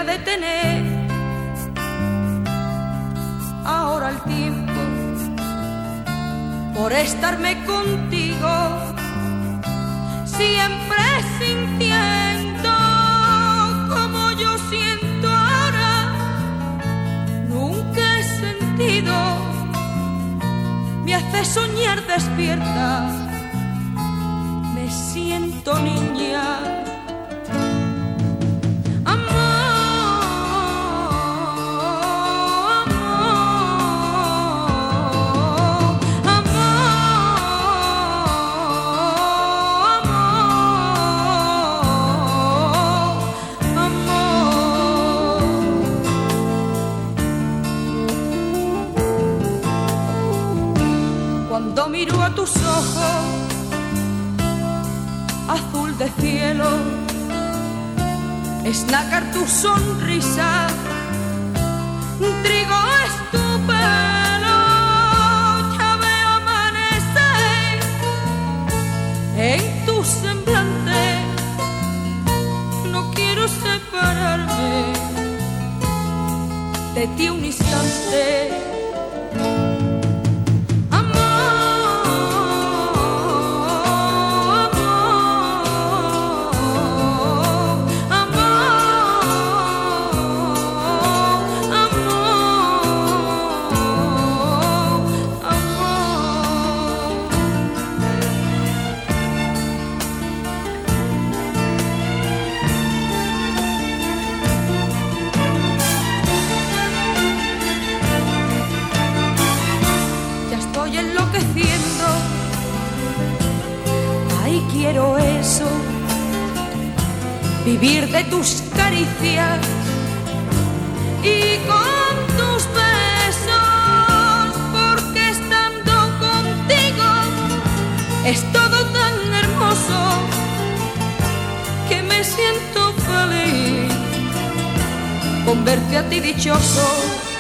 a detener ahora el tiempo por estarme contigo, siempre sintiendo como yo siento ahora. Nunca he sentido, me hace soñar despierta, me siento niña. Cuando miro a tus ojos, azul de cielo, es nácar tu sonrisa, trigo es tu pelo, ya veo amanecer en tu semblante, no quiero separarme de ti un instante. Enloqueciendo, ay, quiero eso, vivir de tus caricias y con tus besos, porque estando contigo es todo tan hermoso que me siento feliz con verte a ti dichoso.